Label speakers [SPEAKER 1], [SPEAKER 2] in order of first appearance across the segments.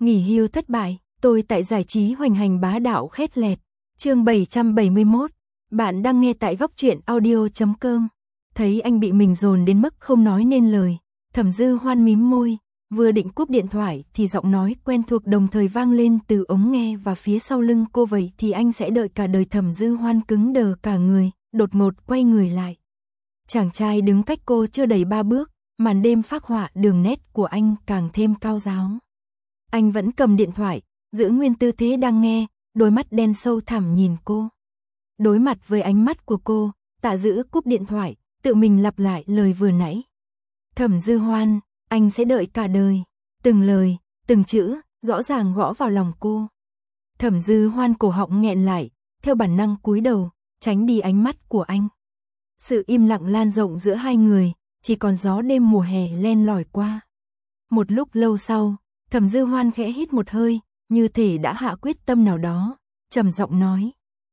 [SPEAKER 1] Nghỉ hưu thất bại, tôi tại giải trí hoành hành bá đạo khét lẹt. Chương 771. Bạn đang nghe tại góc truyện audio.com. Thấy anh bị mình dồn đến mức không nói nên lời, Thẩm Dư Hoan mím môi, vừa định cúp điện thoại thì giọng nói quen thuộc đồng thời vang lên từ ống nghe và phía sau lưng cô. Vậy thì anh sẽ đợi cả đời. Thẩm Dư Hoan cứng đờ cả người, đột ngột quay người lại. Chàng trai đứng cách cô chưa đầy 3 bước, màn đêm phác họa đường nét của anh càng thêm cao ráo. Anh vẫn cầm điện thoại, giữ nguyên tư thế đang nghe, đôi mắt đen sâu thẳm nhìn cô. Đối mặt với ánh mắt của cô, Tạ Dữ cúp điện thoại, tự mình lặp lại lời vừa nãy. Thẩm Dư Hoan, anh sẽ đợi cả đời. Từng lời, từng chữ, rõ ràng gõ vào lòng cô. Thẩm Dư Hoan cổ họng nghẹn lại, theo bản năng cúi đầu, tránh đi ánh mắt của anh. Sự im lặng lan rộng giữa hai người, chỉ còn gió đêm mùa hè len lỏi qua. Một lúc lâu sau, Thẩm Dư Hoan khẽ hít một hơi, như thể đã hạ quyết tâm nào đó, trầm giọng nói.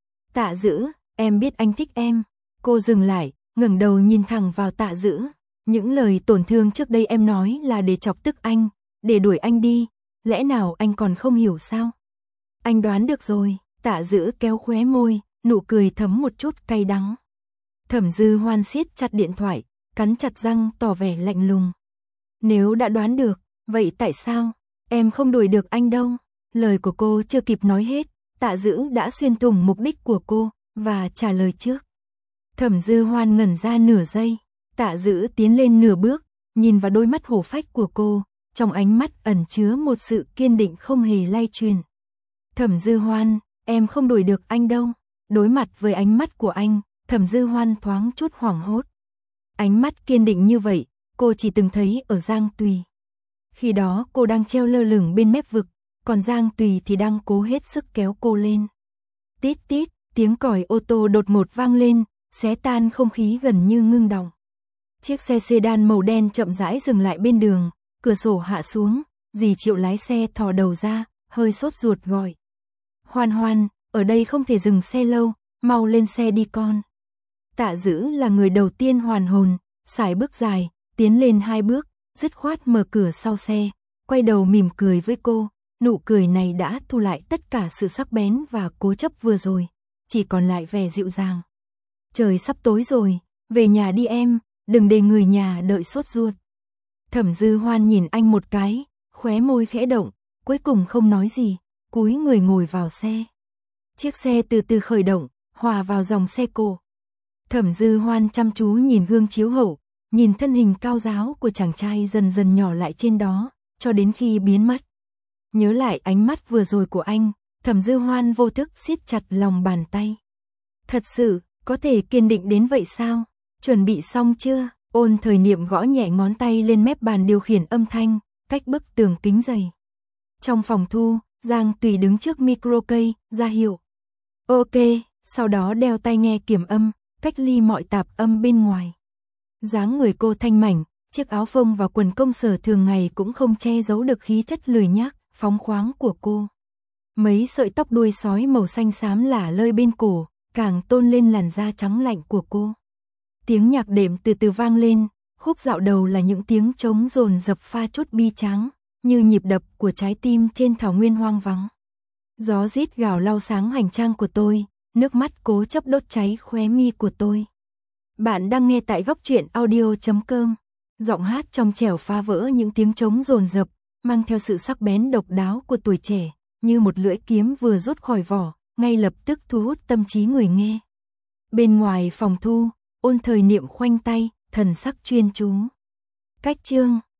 [SPEAKER 1] Tạ Dữ, em biết anh thích em. Cô dừng lại, ngẩng đầu nhìn thẳng vào Tạ Dữ. Những lời tổn thương trước đây em nói là để chọc tức anh, để đuổi anh đi, lẽ nào anh còn không hiểu sao? Anh đoán được rồi. Tạ Dữ kéo khóe môi, nụ cười thấm một chút cay đắng. Thẩm Dư Hoan siết chặt điện thoại, cắn chặt răng tỏ vẻ lạnh lùng. Nếu đã đoán được, vậy tại sao? Em không đuổi được anh đâu. Lời của cô chưa kịp nói hết, Tạ Dữ đã xuyên thủng mục đích của cô, và trả lời trước. Thẩm Dư Hoan ngẩn ra nửa giây, Tạ Dữ tiến lên nửa bước, nhìn vào đôi mắt hổ phách của cô, trong ánh mắt ẩn chứa một sự kiên định không hề lay chuyển. Thẩm Dư Hoan, em không đuổi được anh đâu. Đối mặt với ánh mắt của anh, Thẩm Dư Hoan thoáng chút hoảng hốt. Ánh mắt kiên định như vậy, cô chỉ từng thấy ở Giang Tùy. Khi đó cô đang treo lơ lửng bên mép vực, còn Giang Tùy thì đang cố hết sức kéo cô lên. Tít tít, tiếng còi ô tô đột ngột vang lên, xé tan không khí gần như ngưng đọng. Chiếc xe sedan màu đen chậm rãi dừng lại bên đường, cửa sổ hạ xuống, dì Triệu lái xe thò đầu ra, hơi sốt ruột gọi. Hoan Hoan, ở đây không thể dừng xe lâu, mau lên xe đi con. Tạ Dữ là người đầu tiên hoàn hồn, sải bước dài, tiến lên 2 bước, dứt khoát mở cửa sau xe, quay đầu mỉm cười với cô. Nụ cười này đã thu lại tất cả sự sắc bén và cố chấp vừa rồi, chỉ còn lại vẻ dịu dàng. Trời sắp tối rồi, về nhà đi em, đừng để người nhà đợi sốt ruột. Thẩm Dư Hoan nhìn anh một cái, khóe môi khẽ động, cuối cùng không nói gì, cúi người ngồi vào xe. Chiếc xe từ từ khởi động, hòa vào dòng xe cộ. Thẩm Dư Hoan chăm chú nhìn gương chiếu hậu, nhìn thân hình cao ráo của chàng trai dần dần nhỏ lại trên đó, cho đến khi biến mất. Nhớ lại ánh mắt vừa rồi của anh, Thẩm Dư Hoan vô thức siết chặt lòng bàn tay. Thật sự, có thể kiên định đến vậy sao? Chuẩn bị xong chưa? Ôn Thời Niệm gõ nhẹ ngón tay lên mép bàn điều khiển âm thanh, cách bức tường kính dày. Trong phòng thu, Giang Tùy đứng trước micro cây, ra hiệu. Ok, sau đó đeo tai nghe kiểm âm, cách ly mọi tạp âm bên ngoài. Dáng người cô thanh mảnh, chiếc áo phông và quần công sở thường ngày cũng không che giấu được khí chất lười nhác, phóng khoáng của cô. Mấy sợi tóc đuôi sói màu xanh xám lả lơi bên cổ, càng tôn lên làn da trắng lạnh của cô. Tiếng nhạc đệm từ từ vang lên, khúc dạo đầu là những tiếng trống dồn dập pha chút bi tráng, như nhịp đập của trái tim trên thảo nguyên hoang vắng. Gió rít gào lau sáng hành trang của tôi, nước mắt cố chấp đốt cháy khóe mi của tôi. Bạn đang nghe tại góc truyện audio.com. Giọng hát trong trẻo phá vỡ những tiếng trống dồn dập, mang theo sự sắc bén độc đáo của tuổi trẻ, như một lưỡi kiếm vừa rút khỏi vỏ, ngay lập tức thu hút tâm trí người nghe. Bên ngoài phòng thu, Ôn Thời Niệm khoanh tay, thần sắc chuyên chú. Cách chương